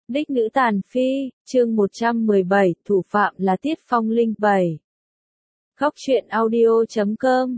Đích nữ tàn phi, chương 117, thủ phạm là Tiết Phong Linh 7. Góc truyện audio.com.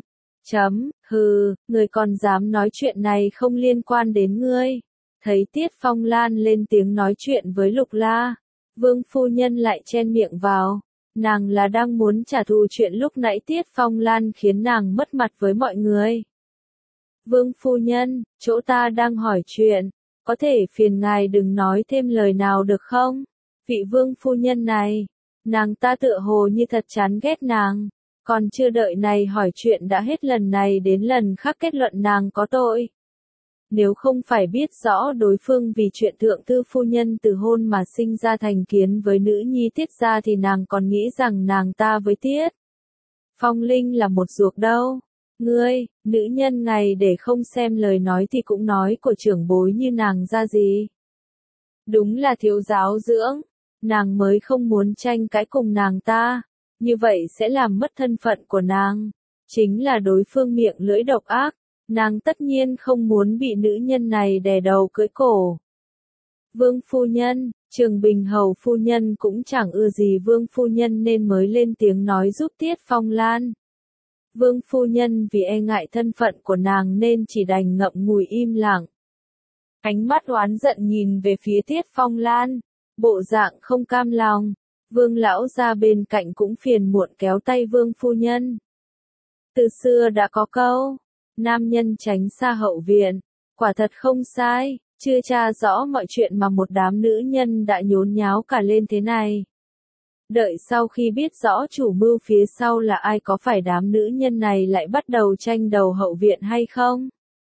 Hừ, người còn dám nói chuyện này không liên quan đến ngươi. Thấy Tiết Phong Lan lên tiếng nói chuyện với Lục La, Vương phu nhân lại chen miệng vào. Nàng là đang muốn trả thù chuyện lúc nãy Tiết Phong Lan khiến nàng mất mặt với mọi người. Vương phu nhân, chỗ ta đang hỏi chuyện, có thể phiền ngài đừng nói thêm lời nào được không? Vị vương phu nhân này, nàng ta tựa hồ như thật chán ghét nàng, còn chưa đợi này hỏi chuyện đã hết lần này đến lần khác kết luận nàng có tội. Nếu không phải biết rõ đối phương vì chuyện thượng thư phu nhân từ hôn mà sinh ra thành kiến với nữ nhi Tiết gia thì nàng còn nghĩ rằng nàng ta với Tiết Phong Linh là một ruột đâu. Ngươi, nữ nhân này để không xem lời nói thì cũng nói của trưởng bối như nàng ra gì. Đúng là thiếu giáo dưỡng, nàng mới không muốn tranh cãi cùng nàng ta, như vậy sẽ làm mất thân phận của nàng. Chính là đối phương miệng lưỡi độc ác, nàng tất nhiên không muốn bị nữ nhân này đè đầu cưỡi cổ. Vương phu nhân, Trường Bình hầu phu nhân cũng chẳng ưa gì vương phu nhân nên mới lên tiếng nói giúp Tiết Phong Lan. Vương phu nhân vì e ngại thân phận của nàng nên chỉ đành ngậm ngùi im lặng. Ánh mắt oán giận nhìn về phía Tiết Phong Lan, bộ dạng không cam lòng. Vương lão ra bên cạnh cũng phiền muộn kéo tay vương phu nhân. Từ xưa đã có câu, nam nhân tránh xa hậu viện, quả thật không sai, chưa tra rõ mọi chuyện mà một đám nữ nhân đã nhốn nháo cả lên thế này. Đợi sau khi biết rõ chủ mưu phía sau là ai có phải đám nữ nhân này lại bắt đầu tranh đầu hậu viện hay không?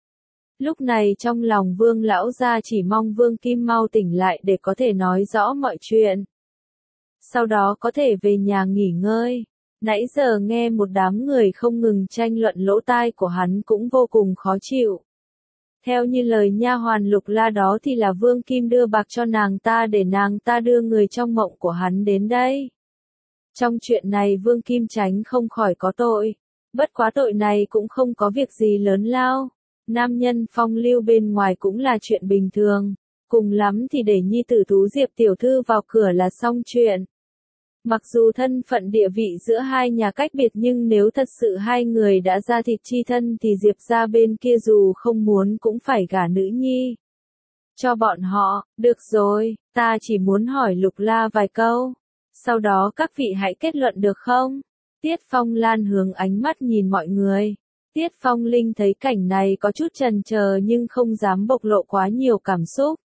Lúc này trong lòng vương lão gia chỉ mong vương Kim mau tỉnh lại để có thể nói rõ mọi chuyện. Sau đó có thể về nhà nghỉ ngơi. Nãy giờ nghe một đám người không ngừng tranh luận lỗ tai của hắn cũng vô cùng khó chịu. Theo như lời nha hoàn Lục La đó thì là Vương Kim đưa bạc cho nàng ta để nàng ta đưa người trong mộng của hắn đến đây. Trong chuyện này Vương Kim tránh không khỏi có tội. Bất quá tội này cũng không có việc gì lớn lao. Nam nhân phong lưu bên ngoài cũng là chuyện bình thường. Cùng lắm thì để nhi tử Tú Diệp tiểu thư vào cửa là xong chuyện. Mặc dù thân phận địa vị giữa hai nhà cách biệt nhưng nếu thật sự hai người đã ra thịt chi thân thì Diệp gia bên kia dù không muốn cũng phải gả nữ nhi cho bọn họ. Được rồi, ta chỉ muốn hỏi Lục La vài câu, sau đó các vị hãy kết luận được không? Tiết Phong Lan hướng ánh mắt nhìn mọi người. Tiết Phong Linh thấy cảnh này có chút chần chờ nhưng không dám bộc lộ quá nhiều cảm xúc.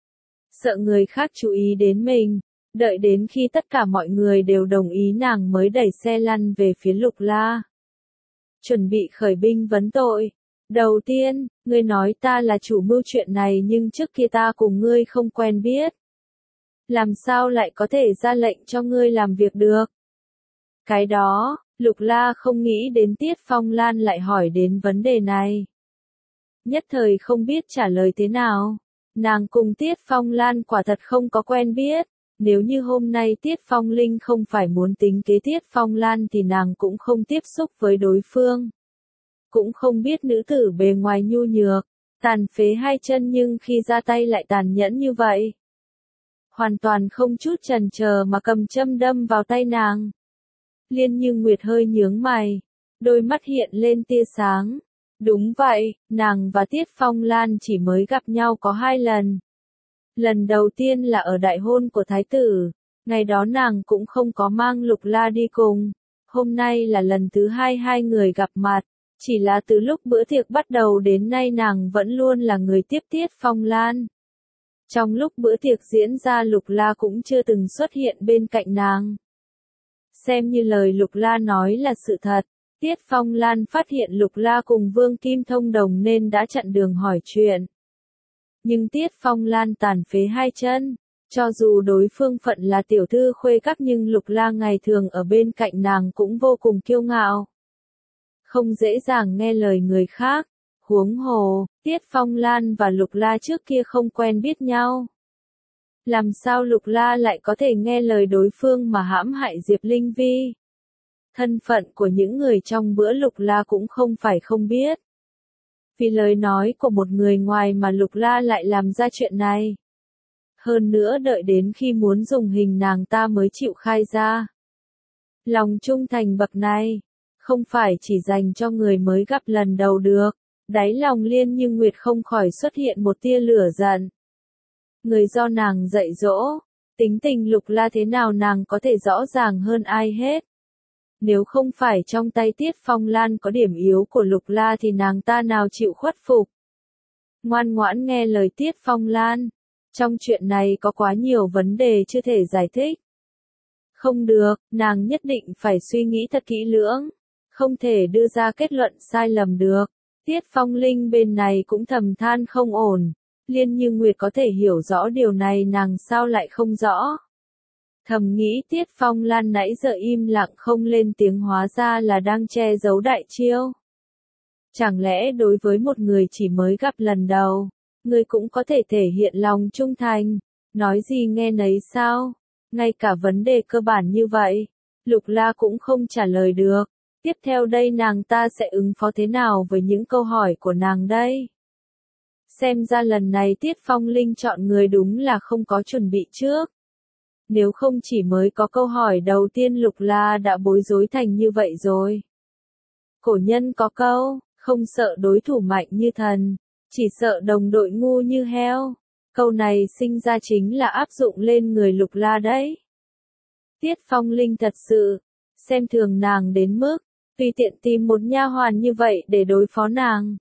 Sợ người khác chú ý đến mình. Đợi đến khi tất cả mọi người đều đồng ý nàng mới đẩy xe lăn về phía Lục La. Chuẩn bị khởi binh vấn tội. Đầu tiên, ngươi nói ta là chủ mưu chuyện này nhưng trước kia ta cùng ngươi không quen biết. Làm sao lại có thể ra lệnh cho ngươi làm việc được? Cái đó, Lục La không nghĩ đến Tiết Phong Lan lại hỏi đến vấn đề này. Nhất thời không biết trả lời thế nào. Nàng cùng Tiết Phong Lan quả thật không có quen biết. Nếu như hôm nay Tiết Phong Linh không phải muốn tính kế Tiết Phong Lan thì nàng cũng không tiếp xúc với đối phương. Cũng không biết nữ tử bề ngoài nhu nhược, tàn phế hai chân nhưng khi ra tay lại tàn nhẫn như vậy. Hoàn toàn không chút chần chờ mà cầm châm đâm vào tay nàng. Liên Như Nguyệt hơi nhướng mày, đôi mắt hiện lên tia sáng. Đúng vậy, nàng và Tiết Phong Lan chỉ mới gặp nhau có 2 lần. Lần đầu tiên là ở đại hôn của thái tử, ngày đó nàng cũng không có mang Lục La đi cùng. Hôm nay là lần thứ 2 hai người gặp mặt, chỉ là từ lúc bữa tiệc bắt đầu đến nay nàng vẫn luôn là người tiếp Tiết Phong Lan. Trong lúc bữa tiệc diễn ra Lục La cũng chưa từng xuất hiện bên cạnh nàng. Xem như lời Lục La nói là sự thật, Tiết Phong Lan phát hiện Lục La cùng Vương Kim thông đồng nên đã chặn đường hỏi chuyện. Nhưng Tiết Phong Lan tàn phế 2 chân, cho dù đối phương phận là tiểu thư khuê các nhưng Lục La ngày thường ở bên cạnh nàng cũng vô cùng kiêu ngạo. Không dễ dàng nghe lời người khác, huống hồ, Tiết Phong Lan và Lục La trước kia không quen biết nhau. Làm sao Lục La lại có thể nghe lời đối phương mà hãm hại Diệp Linh Vi? Thân phận của những người trong bữa Lục La cũng không phải không biết. Vì lời nói của một người ngoài mà Lục La lại làm ra chuyện này. Hơn nữa đợi đến khi muốn dùng hình nàng ta mới chịu khai ra. Lòng trung thành bậc này, không phải chỉ dành cho người mới gặp lần đầu được. Đáy lòng Liên Như Nguyệt không khỏi xuất hiện một tia lửa giận. Người do nàng dạy dỗ, tính tình Lục La thế nào nàng có thể rõ ràng hơn ai hết. Nếu không phải trong tay Tiết Phong Lan có điểm yếu của Lục La thì nàng ta nào chịu khuất phục. Ngoan ngoãn nghe lời Tiết Phong Lan. Trong chuyện này có quá nhiều vấn đề chưa thể giải thích. Không được, nàng nhất định phải suy nghĩ thật kỹ lưỡng. Không thể đưa ra kết luận sai lầm được. Tiết Phong Linh bên này cũng thầm than không ổn. Liên Như Nguyệt có thể hiểu rõ điều này nàng sao lại không rõ. Thầm nghĩ Tiết Phong Lan nãy giờ im lặng không lên tiếng hóa ra là đang che giấu đại chiêu. Chẳng lẽ đối với một người chỉ mới gặp lần đầu, người cũng có thể thể hiện lòng trung thành, nói gì nghe nấy sao? Ngay cả vấn đề cơ bản như vậy, Lục La cũng không trả lời được. Tiếp theo đây nàng ta sẽ ứng phó thế nào với những câu hỏi của nàng đây? Xem ra lần này Tiết Phong Linh chọn người đúng là không có chuẩn bị trước. Nếu không chỉ mới có câu hỏi đầu tiên Lục La đã bối rối thành như vậy rồi. Cổ nhân có câu, không sợ đối thủ mạnh như thần, chỉ sợ đồng đội ngu như heo. Câu này sinh ra chính là áp dụng lên người Lục La đấy. Tiết Phong Linh thật sự xem thường nàng đến mức tùy tiện tìm một nha hoàn như vậy để đối phó nàng.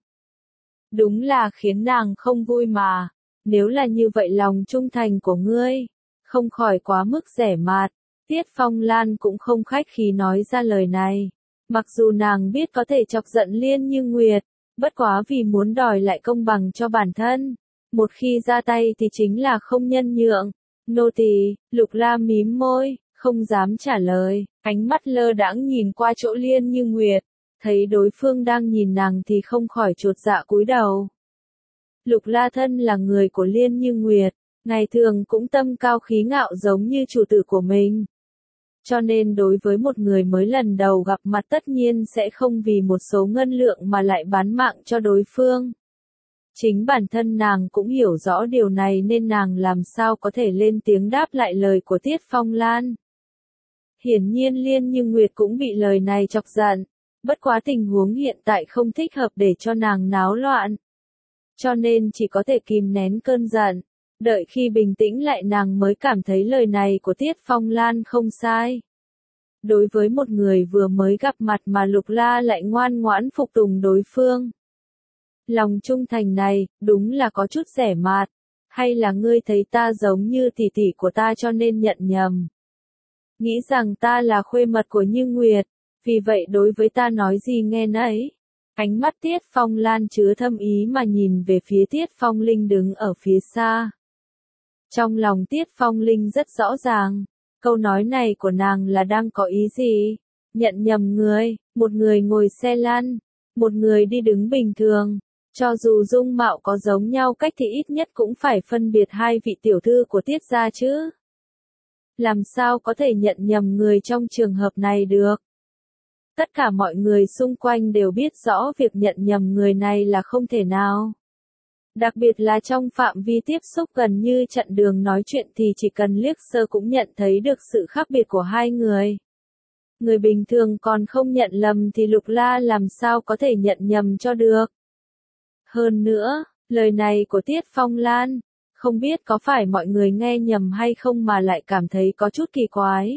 Đúng là khiến nàng không vui mà. Nếu là như vậy lòng trung thành của ngươi không khỏi quá mức rẻ mạt. Tiết Phong Lan cũng không khách khí nói ra lời này. Mặc dù nàng biết có thể chọc giận Liên Như Nguyệt, bất quá vì muốn đòi lại công bằng cho bản thân. Một khi ra tay thì chính là không nhân nhượng. Nô tỳ, Lục La mím môi, không dám trả lời, ánh mắt lơ đãng nhìn qua chỗ Liên Như Nguyệt, thấy đối phương đang nhìn nàng thì không khỏi chột dạ cúi đầu. Lục La thân là người của Liên Như Nguyệt, ngày thường cũng tâm cao khí ngạo giống như chủ tử của mình. Cho nên đối với một người mới lần đầu gặp mặt tất nhiên sẽ không vì một số ngân lượng mà lại bán mạng cho đối phương. Chính bản thân nàng cũng hiểu rõ điều này nên nàng làm sao có thể lên tiếng đáp lại lời của Tiết Phong Lan. Hiển nhiên Liên Như Nguyệt cũng bị lời này chọc giận, bất quá tình huống hiện tại không thích hợp để cho nàng náo loạn. Cho nên chỉ có thể kìm nén cơn giận, đợi khi bình tĩnh lại nàng mới cảm thấy lời này của Tiết Phong Lan không sai. Đối với một người vừa mới gặp mặt mà Lục La lại ngoan ngoãn phục tùng đối phương. Lòng trung thành này, đúng là có chút rẻ mạt. Hay là ngươi thấy ta giống như tỷ tỷ của ta cho nên nhận nhầm? Nghĩ rằng ta là khuê mật của Như Nguyệt, vì vậy đối với ta nói gì nghe nấy. Ánh mắt Tiết Phong Lan chứa thâm ý mà nhìn về phía Tiết Phong Linh đứng ở phía xa. Trong lòng Tiết Phong Linh rất rõ ràng, câu nói này của nàng là đang có ý gì? Nhận nhầm người, một người ngồi xe lăn, một người đi đứng bình thường. Cho dù dung mạo có giống nhau cách thì ít nhất cũng phải phân biệt hai vị tiểu thư của Tiết gia chứ. Làm sao có thể nhận nhầm người trong trường hợp này được? Tất cả mọi người xung quanh đều biết rõ việc nhận nhầm người này là không thể nào. Đặc biệt là trong phạm vi tiếp xúc gần như chặn đường nói chuyện thì chỉ cần liếc sơ cũng nhận thấy được sự khác biệt của hai người. Người bình thường còn không nhận lầm thì Lục La làm sao có thể nhận nhầm cho được. Hơn nữa, lời này của Tiết Phong Lan, không biết có phải mọi người nghe nhầm hay không mà lại cảm thấy có chút kỳ quái.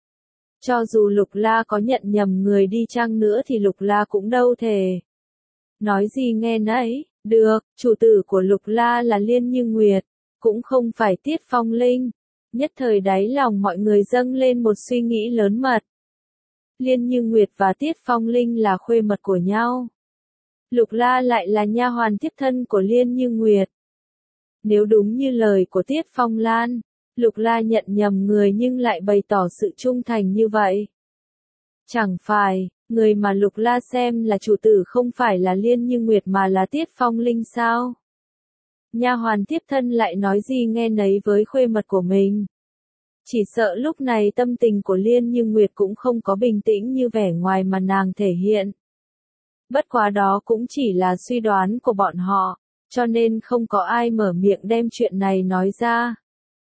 Cho dù Lục La có nhận nhầm người đi chăng nữa thì Lục La cũng đâu thể. Nói gì nghe nấy, được, chủ tử của Lục La là Liên Như Nguyệt, cũng không phải Tiết Phong Linh. Nhất thời đáy lòng mọi người dâng lên một suy nghĩ lớn mật. Liên Như Nguyệt và Tiết Phong Linh là khuê mật của nhau. Lục La lại là nha hoàn tiếp thân của Liên Như Nguyệt. Nếu đúng như lời của Tiết Phong Lan, Lục La nhận nhầm người nhưng lại bày tỏ sự trung thành như vậy. Chẳng phải, người mà Lục La xem là chủ tử không phải là Liên Như Nguyệt mà là Tiết Phong Linh sao? Nha hoàn tiếp thân lại nói gì nghe nấy với khuê mật của mình. Chỉ sợ lúc này tâm tình của Liên Như Nguyệt cũng không có bình tĩnh như vẻ ngoài mà nàng thể hiện. Bất quá đó cũng chỉ là suy đoán của bọn họ, cho nên không có ai mở miệng đem chuyện này nói ra.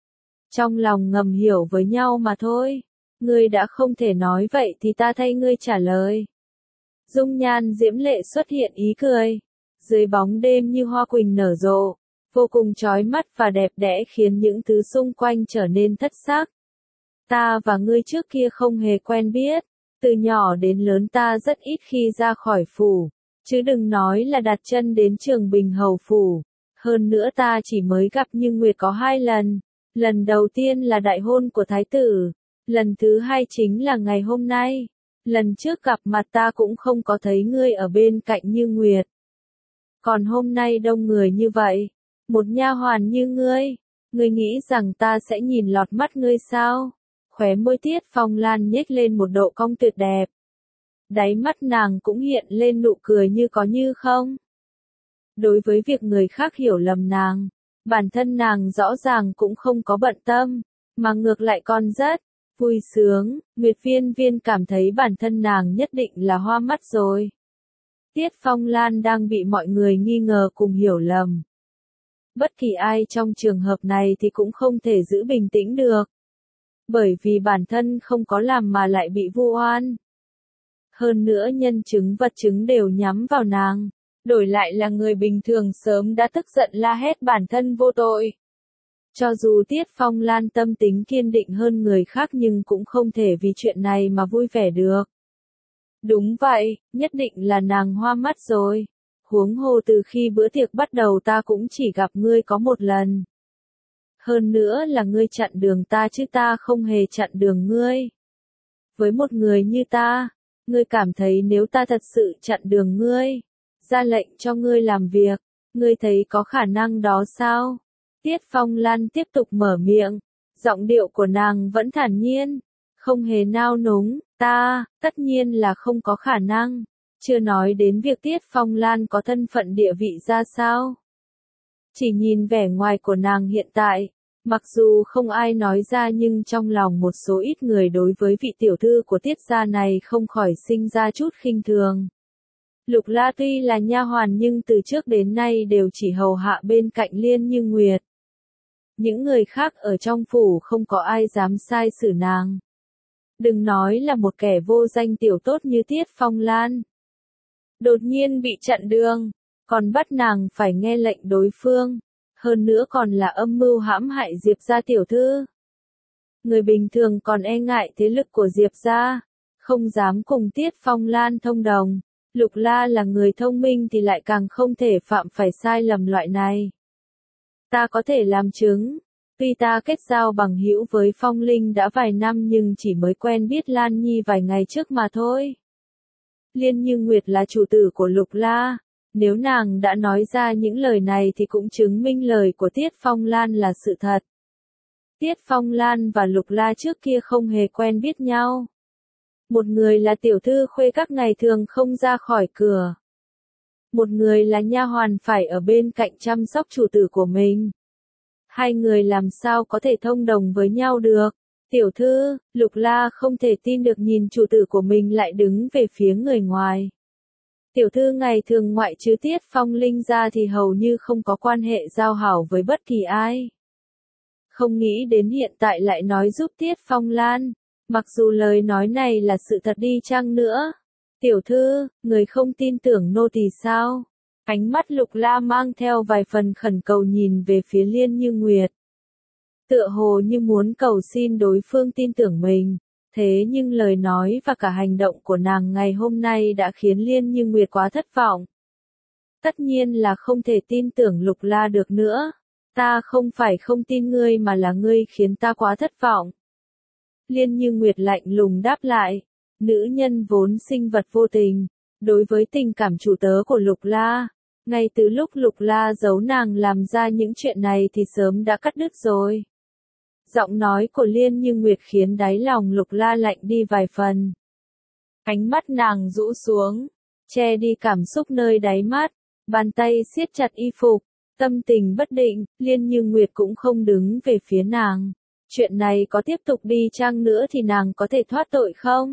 Trong lòng ngầm hiểu với nhau mà thôi. Ngươi đã không thể nói vậy thì ta thay ngươi trả lời. Dung nhan diễm lệ xuất hiện ý cười. Dưới bóng đêm như hoa quỳnh nở rộ, vô cùng chói mắt và đẹp đẽ khiến những thứ xung quanh trở nên thất sắc. Ta và ngươi trước kia không hề quen biết. Từ nhỏ đến lớn ta rất ít khi ra khỏi phủ. Chứ đừng nói là đặt chân đến Trường Bình Hầu phủ. Hơn nữa ta chỉ mới gặp Như Nguyệt có 2 lần. Lần đầu tiên là đại hôn của thái tử. Lần thứ 2 chính là ngày hôm nay. Lần trước gặp mặt ta cũng không có thấy ngươi ở bên cạnh Như Nguyệt. Còn hôm nay đông người như vậy. Một nha hoàn như ngươi nghĩ rằng ta sẽ nhìn lọt mắt ngươi sao? Khóe môi Tiết Phong Lan nhếch lên một độ cong tuyệt đẹp. Đáy mắt nàng cũng hiện lên nụ cười như có như không. Đối với việc người khác hiểu lầm nàng, bản thân nàng rõ ràng cũng không có bận tâm, mà ngược lại còn rất vui sướng. Nguyệt Viên Viên cảm thấy bản thân nàng nhất định là hoa mắt rồi. Tiết Phong Lan đang bị mọi người nghi ngờ cùng hiểu lầm. Bất kỳ ai trong trường hợp này thì cũng không thể giữ bình tĩnh được. Bởi vì bản thân không có làm mà lại bị vu oan. Hơn nữa nhân chứng vật chứng đều nhắm vào nàng. Đổi lại là người bình thường sớm đã tức giận la hét bản thân vô tội. Cho dù Tiết Phong Lan tâm tính kiên định hơn người khác nhưng cũng không thể vì chuyện này mà vui vẻ được. Đúng vậy, nhất định là nàng hoa mắt rồi. Huống hồ từ khi bữa tiệc bắt đầu ta cũng chỉ gặp ngươi có một lần. Hơn nữa là ngươi chặn đường ta chứ ta không hề chặn đường ngươi. Với một người như ta, ngươi cảm thấy nếu ta thật sự chặn đường ngươi, ra lệnh cho ngươi làm việc, ngươi thấy có khả năng đó sao? Tiết Phong Lan tiếp tục mở miệng, giọng điệu của nàng vẫn thản nhiên, không hề nao núng, tất nhiên là không có khả năng, chưa nói đến việc Tiết Phong Lan có thân phận địa vị ra sao. Chỉ nhìn vẻ ngoài của nàng hiện tại, mặc dù không ai nói ra nhưng trong lòng một số ít người đối với vị tiểu thư của Tiết gia này không khỏi sinh ra chút khinh thường. Lục La tuy là nha hoàn nhưng từ trước đến nay đều chỉ hầu hạ bên cạnh Liên Như Nguyệt. Những người khác ở trong phủ không có ai dám sai xử nàng. Đừng nói là một kẻ vô danh tiểu tốt như Tiết Phong Lan. Đột nhiên bị chặn đường, còn bắt nàng phải nghe lệnh đối phương. Hơn nữa còn là âm mưu hãm hại Diệp gia tiểu thư. Người bình thường còn e ngại thế lực của Diệp gia, không dám cùng Tiết Phong Lan thông đồng. Lục La là người thông minh thì lại càng không thể phạm phải sai lầm loại này. Ta có thể làm chứng, tuy ta kết giao bằng hữu với Phong Linh đã vài năm nhưng chỉ mới quen biết Lan Nhi vài ngày trước mà thôi. Liên Như Nguyệt là chủ tử của Lục La, nếu nàng đã nói ra những lời này thì cũng chứng minh lời của Tiết Phong Lan là sự thật. Tiết Phong Lan và Lục La trước kia không hề quen biết nhau. Một người là tiểu thư khuê các ngày thường không ra khỏi cửa. Một người là nha hoàn phải ở bên cạnh chăm sóc chủ tử của mình. Hai người làm sao có thể thông đồng với nhau được? Tiểu thư, Lục La không thể tin được nhìn chủ tử của mình lại đứng về phía người ngoài. Tiểu thư ngày thường ngoại trừ Tiết Phong Linh ra thì hầu như không có quan hệ giao hảo với bất kỳ ai. Không nghĩ đến hiện tại lại nói giúp Tiết Phong Lan. Mặc dù lời nói này là sự thật đi chăng nữa. Tiểu thư, người không tin tưởng nô tỳ sao? Ánh mắt Lục La mang theo vài phần khẩn cầu nhìn về phía Liên Như Nguyệt. Tựa hồ như muốn cầu xin đối phương tin tưởng mình. Thế nhưng lời nói và cả hành động của nàng ngày hôm nay đã khiến Liên Như Nguyệt quá thất vọng. Tất nhiên là không thể tin tưởng Lục La được nữa. Ta không phải không tin ngươi mà là ngươi khiến ta quá thất vọng. Liên Như Nguyệt lạnh lùng đáp lại. Nữ nhân vốn sinh vật vô tình. Đối với tình cảm chủ tớ của Lục La, ngay từ lúc Lục La giấu nàng làm ra những chuyện này thì sớm đã cắt đứt rồi. Giọng nói của Liên Như Nguyệt khiến đáy lòng Lục La lạnh đi vài phần. Ánh mắt nàng rũ xuống, che đi cảm xúc nơi đáy mắt, bàn tay siết chặt y phục, tâm tình bất định, Liên Như Nguyệt cũng không đứng về phía nàng. Chuyện này có tiếp tục đi chăng nữa thì nàng có thể thoát tội không?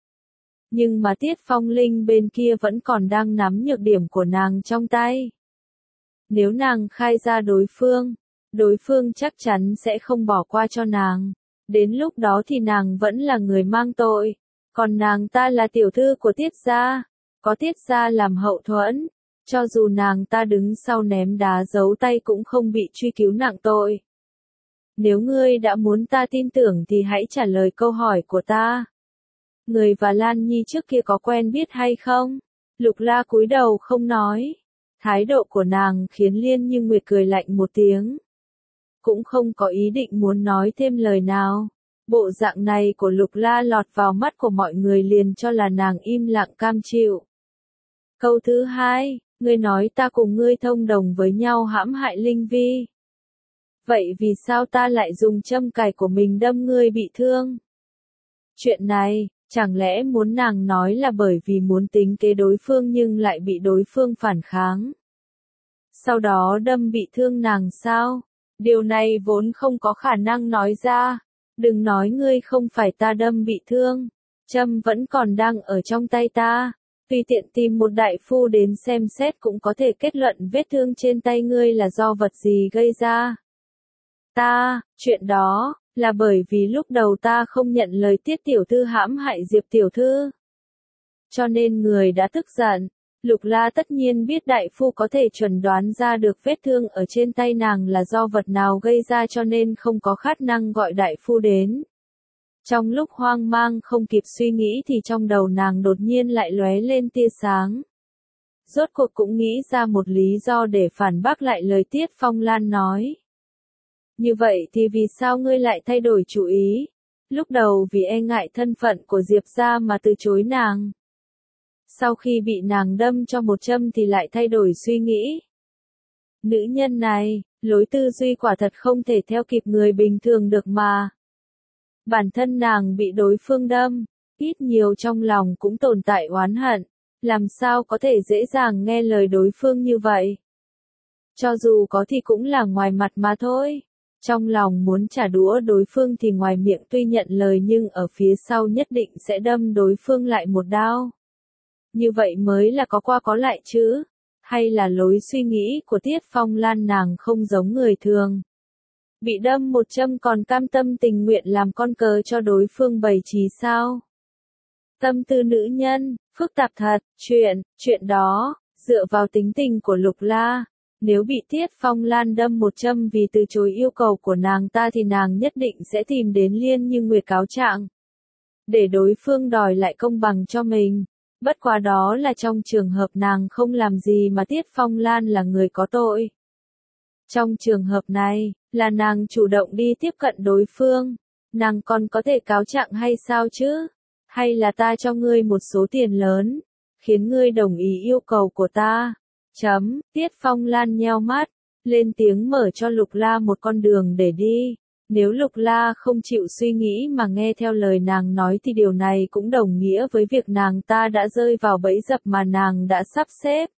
Nhưng mà Tiết Phong Linh bên kia vẫn còn đang nắm nhược điểm của nàng trong tay. Nếu nàng khai ra đối phương, đối phương chắc chắn sẽ không bỏ qua cho nàng. Đến lúc đó thì nàng vẫn là người mang tội, còn nàng ta là tiểu thư của Tiết gia, có Tiết gia làm hậu thuẫn, cho dù nàng ta đứng sau ném đá giấu tay cũng không bị truy cứu nặng tội. Nếu ngươi đã muốn ta tin tưởng thì hãy trả lời câu hỏi của ta. Người và Lan Nhi trước kia có quen biết hay không? Lục La cúi đầu không nói. Thái độ của nàng khiến Liên Như Nguyệt cười lạnh một tiếng. Cũng không có ý định muốn nói thêm lời nào. Bộ dạng này của Lục La lọt vào mắt của mọi người liền cho là nàng im lặng cam chịu. Câu thứ hai, ngươi nói ta cùng ngươi thông đồng với nhau hãm hại Linh Vi. Vậy vì sao ta lại dùng châm cài của mình đâm ngươi bị thương? Chuyện này, chẳng lẽ muốn nàng nói là bởi vì muốn tính kế đối phương nhưng lại bị đối phương phản kháng? Sau đó đâm bị thương nàng sao? Điều này vốn không có khả năng nói ra. Đừng nói ngươi không phải ta đâm bị thương. Châm vẫn còn đang ở trong tay ta. Tùy tiện tìm một đại phu đến xem xét cũng có thể kết luận vết thương trên tay ngươi là do vật gì gây ra. Chuyện đó, là bởi vì lúc đầu ta không nhận lời Tiết tiểu thư hãm hại Diệp tiểu thư. Cho nên người đã tức giận. Lục La tất nhiên biết đại phu có thể chuẩn đoán ra được vết thương ở trên tay nàng là do vật nào gây ra cho nên không có khả năng gọi đại phu đến. Trong lúc hoang mang không kịp suy nghĩ thì trong đầu nàng đột nhiên lại lóe lên tia sáng. Rốt cuộc cũng nghĩ ra một lý do để phản bác lại lời Tiết Phong Lan nói. Như vậy thì vì sao ngươi lại thay đổi chủ ý? Lúc đầu vì e ngại thân phận của Diệp gia mà từ chối nàng. Sau khi bị nàng đâm cho một châm thì lại thay đổi suy nghĩ. Nữ nhân này, lối tư duy quả thật không thể theo kịp người bình thường được mà. Bản thân nàng bị đối phương đâm, ít nhiều trong lòng cũng tồn tại oán hận, làm sao có thể dễ dàng nghe lời đối phương như vậy. Cho dù có thì cũng là ngoài mặt mà thôi. Trong lòng muốn trả đũa đối phương thì ngoài miệng tuy nhận lời nhưng ở phía sau nhất định sẽ đâm đối phương lại một đao. Như vậy mới là có qua có lại chứ. Hay là lối suy nghĩ của Tiết Phong Lan nàng không giống người thường. Bị đâm một châm còn cam tâm tình nguyện làm con cờ cho đối phương bày trí sao? Tâm tư nữ nhân, phức tạp thật, chuyện đó, dựa vào tính tình của Lục La. Nếu bị Tiết Phong Lan đâm một châm vì từ chối yêu cầu của nàng ta thì nàng nhất định sẽ tìm đến Liên Như Nguyệt cáo trạng. Để đối phương đòi lại công bằng cho mình. Bất quá đó là trong trường hợp nàng không làm gì mà Tiết Phong Lan là người có tội. Trong trường hợp này, là nàng chủ động đi tiếp cận đối phương. Nàng còn có thể cáo trạng hay sao chứ? Hay là ta cho ngươi một số tiền lớn, khiến ngươi đồng ý yêu cầu của ta? Tiết Phong Lan nheo mắt, lên tiếng mở cho Lục La một con đường để đi. Nếu Lục La không chịu suy nghĩ mà nghe theo lời nàng nói thì điều này cũng đồng nghĩa với việc nàng ta đã rơi vào bẫy dập mà nàng đã sắp xếp.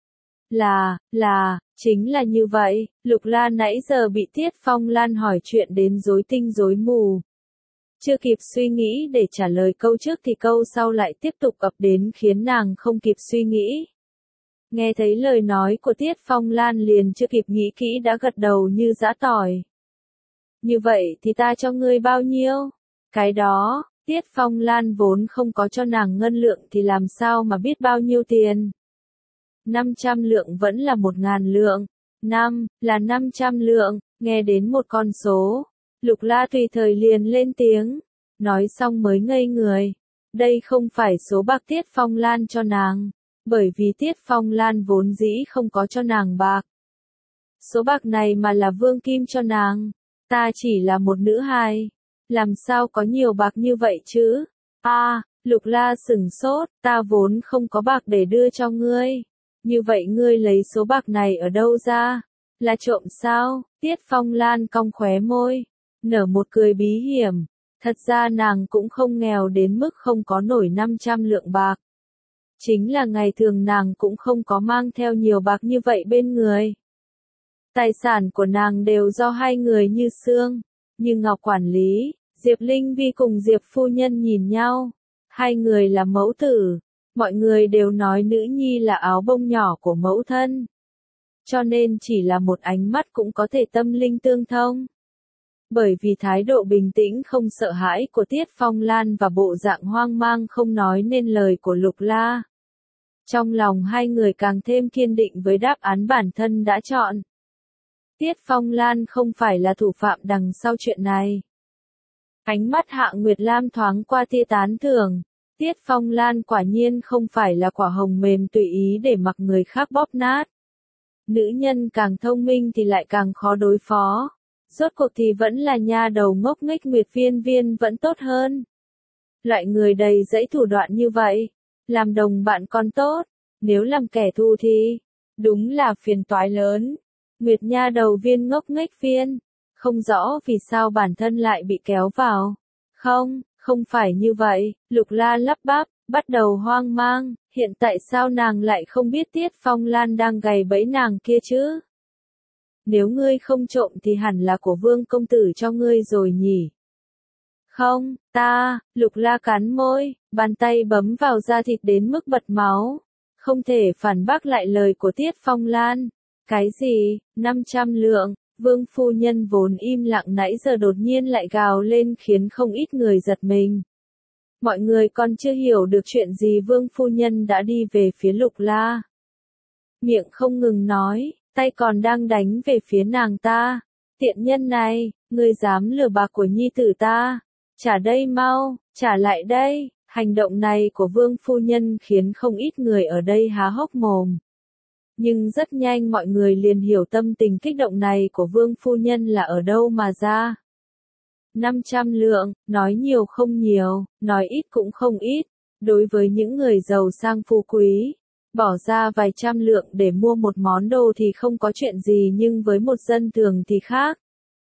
Chính là như vậy, Lục La nãy giờ bị Tiết Phong Lan hỏi chuyện đến rối tinh rối mù. Chưa kịp suy nghĩ để trả lời câu trước thì câu sau lại tiếp tục ập đến khiến nàng không kịp suy nghĩ. Nghe thấy lời nói của Tiết Phong Lan liền chưa kịp nghĩ kỹ đã gật đầu như giã tỏi. Như vậy thì ta cho ngươi bao nhiêu? Cái đó, Tiết Phong Lan vốn không có cho nàng ngân lượng thì làm sao mà biết bao nhiêu tiền. 500 lượng vẫn là 1.000 lượng. 500 lượng, nghe đến một con số. Lục La tùy thời liền lên tiếng. Nói xong mới ngây người. Đây không phải số bạc Tiết Phong Lan cho nàng. Bởi vì Tiết Phong Lan vốn dĩ không có cho nàng bạc. Số bạc này mà là Vương Kim cho nàng. Ta chỉ là một nữ hài. Làm sao có nhiều bạc như vậy chứ? Lục La sửng sốt, ta vốn không có bạc để đưa cho ngươi. Như vậy ngươi lấy số bạc này ở đâu ra? Là trộm sao? Tiết Phong Lan cong khóe môi, nở một cười bí hiểm. Thật ra nàng cũng không nghèo đến mức không có nổi 500 lượng bạc. Chính là ngày thường nàng cũng không có mang theo nhiều bạc như vậy bên người. Tài sản của nàng đều do hai người Như Sương, Như Ngọc quản lý. Diệp Linh Vi cùng Diệp phu nhân nhìn nhau. Hai người là mẫu tử. Mọi người đều nói nữ nhi là áo bông nhỏ của mẫu thân. cho nên chỉ là một ánh mắt cũng có thể tâm linh tương thông. Bởi vì thái độ bình tĩnh không sợ hãi của Tiết Phong Lan và bộ dạng hoang mang không nói nên lời của Lục La. Trong lòng hai người càng thêm kiên định với đáp án bản thân đã chọn. Tiết Phong Lan không phải là thủ phạm đằng sau chuyện này. Ánh mắt Hạ Nguyệt Lam thoáng qua tia tán thưởng. Tiết Phong Lan quả nhiên không phải là quả hồng mềm tùy ý để mặc người khác bóp nát. Nữ nhân càng thông minh thì lại càng khó đối phó. Rốt cuộc thì vẫn là nha đầu ngốc nghếch Nguyệt Viên Viên vẫn tốt hơn. Loại người đầy dẫy thủ đoạn như vậy, làm đồng bạn còn tốt, nếu làm kẻ thù thì, đúng là phiền toái lớn. Nguyệt nha đầu Viên ngốc nghếch Viên, không rõ vì sao bản thân lại bị kéo vào. Không phải như vậy, Lục La lắp bắp, bắt đầu hoang mang, hiện tại sao nàng lại không biết Tiết Phong Lan đang gài bẫy nàng kia chứ? Nếu ngươi không trộm thì hẳn là của Vương công tử cho ngươi rồi nhỉ? Không, Lục La cắn môi, bàn tay bấm vào da thịt đến mức bật máu. Không thể phản bác lại lời của Tiết Phong Lan. Cái gì, 500 lượng, Vương phu nhân vốn im lặng nãy giờ đột nhiên lại gào lên khiến không ít người giật mình. Mọi người còn chưa hiểu được chuyện gì Vương phu nhân đã đi về phía Lục La. Miệng không ngừng nói, tay còn đang đánh về phía nàng ta. Tiện nhân này, ngươi dám lừa bạc của nhi tử ta. Trả đây mau, trả lại đây. Hành động này của Vương phu nhân khiến không ít người ở đây há hốc mồm. Nhưng rất nhanh mọi người liền hiểu tâm tình kích động này của Vương phu nhân là ở đâu mà ra. 500 lượng, nói nhiều không nhiều, nói ít cũng không ít. Đối với những người giàu sang phú quý, bỏ ra vài trăm lượng để mua một món đồ thì không có chuyện gì, nhưng với một dân thường thì khác.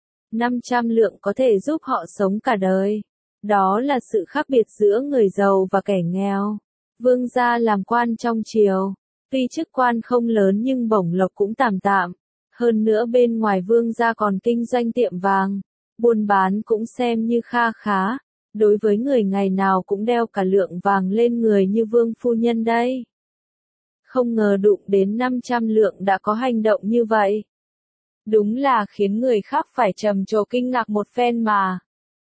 500 lượng có thể giúp họ sống cả đời. Đó là sự khác biệt giữa người giàu và kẻ nghèo. Vương gia làm quan trong triều, tuy chức quan không lớn nhưng bổng lộc cũng tạm tạm. Hơn nữa bên ngoài vương gia còn kinh doanh tiệm vàng, buôn bán cũng xem như kha khá. Đối với người ngày nào cũng đeo cả lượng vàng lên người như Vương phu nhân đây. Không ngờ đụng đến 500 lượng đã có hành động như vậy. Đúng là khiến người khác phải trầm trồ kinh ngạc một phen mà.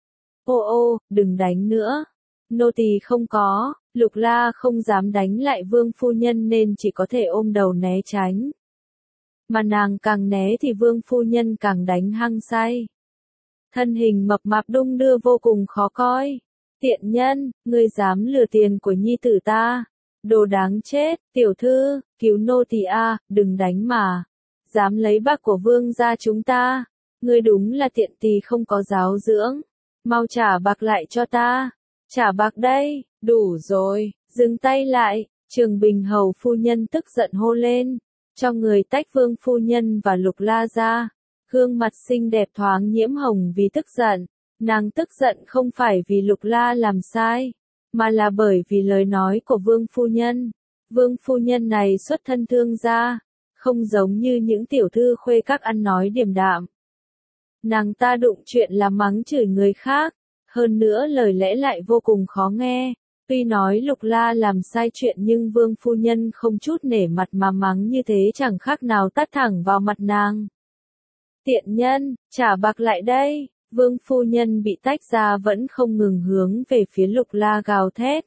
Ô, đừng đánh nữa. Nô tỳ không có. Lục La không dám đánh lại Vương phu nhân nên chỉ có thể ôm đầu né tránh. Mà nàng càng né thì Vương phu nhân càng đánh hăng say. Thân hình mập mạp đung đưa vô cùng khó coi. Tiện nhân, ngươi dám lừa tiền của nhi tử ta. Đồ đáng chết, tiểu thư, cứu nô tỳ a, đừng đánh mà. Dám lấy bạc của vương gia chúng ta. Ngươi đúng là tiện tỳ không có giáo dưỡng. Mau trả bạc lại cho ta. Trả bạc đây, đủ rồi, dừng tay lại. Trường Bình hầu phu nhân tức giận hô lên. Cho người tách Vương phu nhân và Lục La ra. Gương mặt xinh đẹp thoáng nhiễm hồng vì tức giận. Nàng tức giận không phải vì Lục La làm sai, mà là bởi vì lời nói của Vương phu nhân. Vương phu nhân này xuất thân thương gia, không giống như những tiểu thư khuê các ăn nói điềm đạm. Nàng ta đụng chuyện là mắng chửi người khác, hơn nữa lời lẽ lại vô cùng khó nghe. Tuy nói Lục La làm sai chuyện nhưng Vương phu nhân không chút nể mặt mà mắng như thế chẳng khác nào tát thẳng vào mặt nàng. Tiện nhân, trả bạc lại đây. Vương phu nhân bị tách ra vẫn không ngừng hướng về phía Lục La gào thét.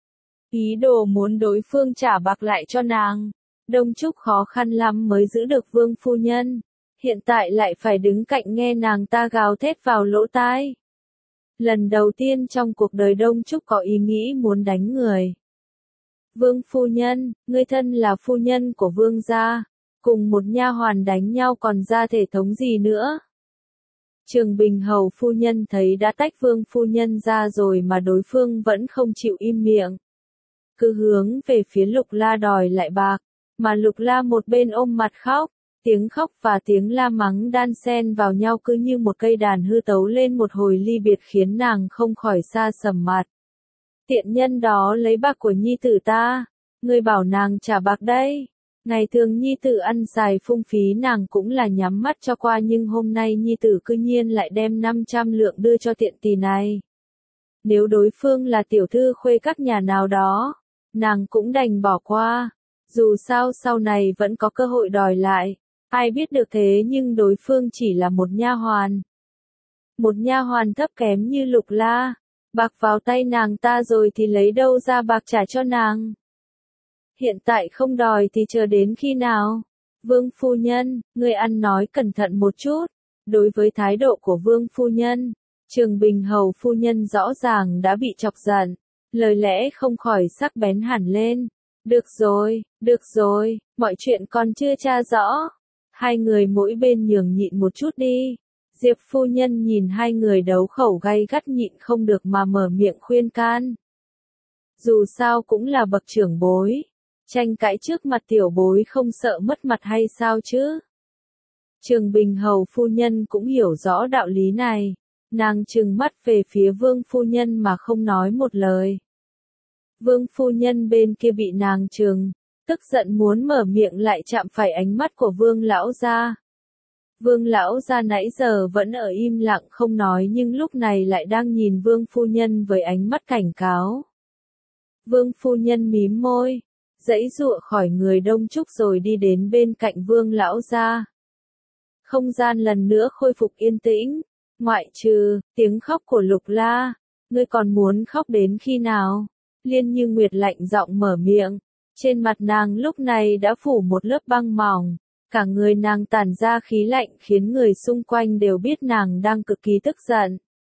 Ý đồ muốn đối phương trả bạc lại cho nàng. Đông Trúc khó khăn lắm mới giữ được Vương phu nhân. Hiện tại lại phải đứng cạnh nghe nàng ta gào thét vào lỗ tai. Lần đầu tiên trong cuộc đời Đông Trúc có ý nghĩ muốn đánh người. Vương phu nhân, ngươi thân là phu nhân của vương gia, cùng một nha hoàn đánh nhau còn ra thể thống gì nữa. Trường Bình hầu phu nhân thấy đã tách Vương phu nhân ra rồi mà đối phương vẫn không chịu im miệng. Cứ hướng về phía Lục La đòi lại bạc, mà Lục La một bên ôm mặt khóc, tiếng khóc và tiếng la mắng đan xen vào nhau cứ như một cây đàn hư tấu lên một hồi ly biệt khiến nàng không khỏi xa sầm mặt. Tiện nhân đó lấy bạc của nhi tử ta, ngươi bảo nàng trả bạc đây. Ngày thường nhi tử ăn xài phung phí nàng cũng là nhắm mắt cho qua nhưng hôm nay nhi tử cư nhiên lại đem 500 lượng đưa cho tiện tỳ này. Nếu đối phương là tiểu thư khuê các nhà nào đó, nàng cũng đành bỏ qua. Dù sao sau này vẫn có cơ hội đòi lại. Ai biết được thế nhưng đối phương chỉ là một nha hoàn. Một nha hoàn thấp kém như Lục La. Bạc vào tay nàng ta rồi thì lấy đâu ra bạc trả cho nàng. Hiện tại không đòi thì chờ đến khi nào? Vương phu nhân, ngươi ăn nói cẩn thận một chút. Đối với thái độ của Vương phu nhân, Trường Bình hầu phu nhân rõ ràng đã bị chọc giận, lời lẽ không khỏi sắc bén hẳn lên. Được rồi, mọi chuyện còn chưa tra rõ. Hai người mỗi bên nhường nhịn một chút đi. Diệp phu nhân nhìn hai người đấu khẩu gay gắt nhịn không được mà mở miệng khuyên can. Dù sao cũng là bậc trưởng bối. Tranh cãi trước mặt tiểu bối không sợ mất mặt hay sao chứ? Trường Bình hầu phu nhân cũng hiểu rõ đạo lý này. Nàng trừng mắt về phía Vương phu nhân mà không nói một lời. Vương phu nhân bên kia bị nàng trừng, tức giận muốn mở miệng lại chạm phải ánh mắt của Vương lão gia. Vương lão gia nãy giờ vẫn ở im lặng không nói nhưng lúc này lại đang nhìn Vương phu nhân với ánh mắt cảnh cáo. Vương phu nhân mím môi, giãy giụa khỏi người đông trúc rồi đi đến bên cạnh Vương lão gia. Không gian lần nữa khôi phục yên tĩnh, ngoại trừ tiếng khóc của Lục La. Ngươi còn muốn khóc đến khi nào? Liên Như Nguyệt lạnh giọng mở miệng, trên mặt nàng lúc này đã phủ một lớp băng mỏng, cả người nàng tản ra khí lạnh khiến người xung quanh đều biết nàng đang cực kỳ tức giận.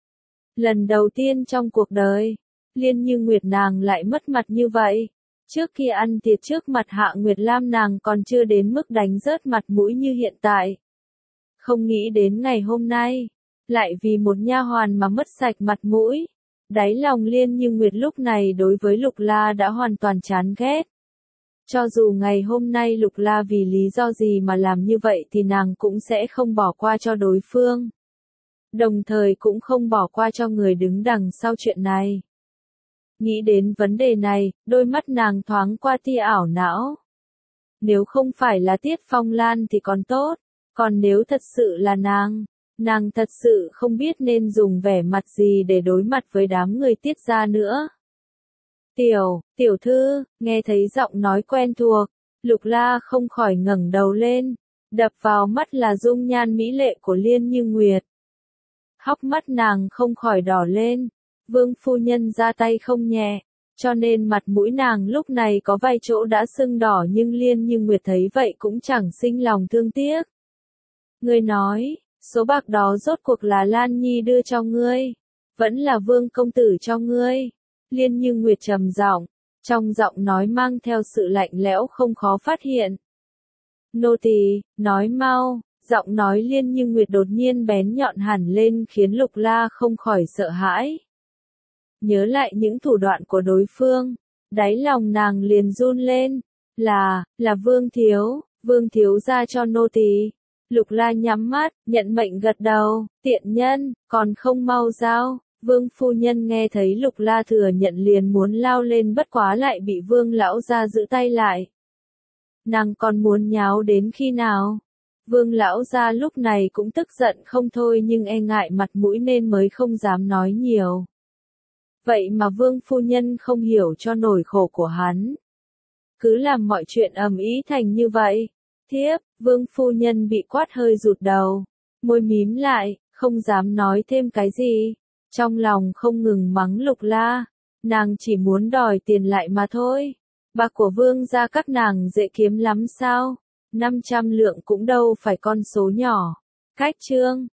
Lần đầu tiên trong cuộc đời, Liên Như Nguyệt nàng lại mất mặt như vậy. Trước khi ăn tiệc trước mặt Hạ Nguyệt Lam nàng còn chưa đến mức đánh rớt mặt mũi như hiện tại. Không nghĩ đến ngày hôm nay, lại vì một nha hoàn mà mất sạch mặt mũi. Đáy lòng Liên Như Nguyệt lúc này đối với Lục La đã hoàn toàn chán ghét. Cho dù ngày hôm nay Lục La vì lý do gì mà làm như vậy thì nàng cũng sẽ không bỏ qua cho đối phương. Đồng thời cũng không bỏ qua cho người đứng đằng sau chuyện này. Nghĩ đến vấn đề này, đôi mắt nàng thoáng qua tia ảo não. Nếu không phải là Tiết Phong Lan thì còn tốt, còn nếu thật sự là nàng thật sự không biết nên dùng vẻ mặt gì để đối mặt với đám người Tiết gia nữa. Tiểu thư, nghe thấy giọng nói quen thuộc, Lục La không khỏi ngẩng đầu lên, đập vào mắt là dung nhan mỹ lệ của Liên Như Nguyệt. Hốc mắt nàng không khỏi đỏ lên, Vương phu nhân ra tay không nhẹ, cho nên mặt mũi nàng lúc này có vài chỗ đã sưng đỏ nhưng Liên Như Nguyệt thấy vậy cũng chẳng sinh lòng thương tiếc. Ngươi nói, số bạc đó rốt cuộc là Lan Nhi đưa cho ngươi, vẫn là Vương công tử cho ngươi. Liên Như Nguyệt trầm giọng, trong giọng nói mang theo sự lạnh lẽo không khó phát hiện. Nô tỳ, nói mau, giọng nói Liên Như Nguyệt đột nhiên bén nhọn hẳn lên khiến Lục La không khỏi sợ hãi. Nhớ lại những thủ đoạn của đối phương, đáy lòng nàng liền run lên, là Vương thiếu ra cho nô tỳ. Lục La nhắm mắt, nhận mệnh gật đầu, tiện nhân, còn không mau giao. Vương phu nhân nghe thấy Lục La thừa nhận liền muốn lao lên bất quá lại bị Vương lão gia giữ tay lại. Nàng còn muốn nháo đến khi nào? Vương lão gia lúc này cũng tức giận không thôi nhưng e ngại mặt mũi nên mới không dám nói nhiều. Vậy mà Vương phu nhân không hiểu cho nỗi khổ của hắn. Cứ làm mọi chuyện ầm ĩ thành như vậy. Thiếp, Vương phu nhân bị quát hơi rụt đầu, môi mím lại, không dám nói thêm cái gì. Trong lòng không ngừng mắng Lục La, nàng chỉ muốn đòi tiền lại mà thôi. Bạc của Vương gia các nàng dễ kiếm lắm sao? 500 lượng cũng đâu phải con số nhỏ. Cách chương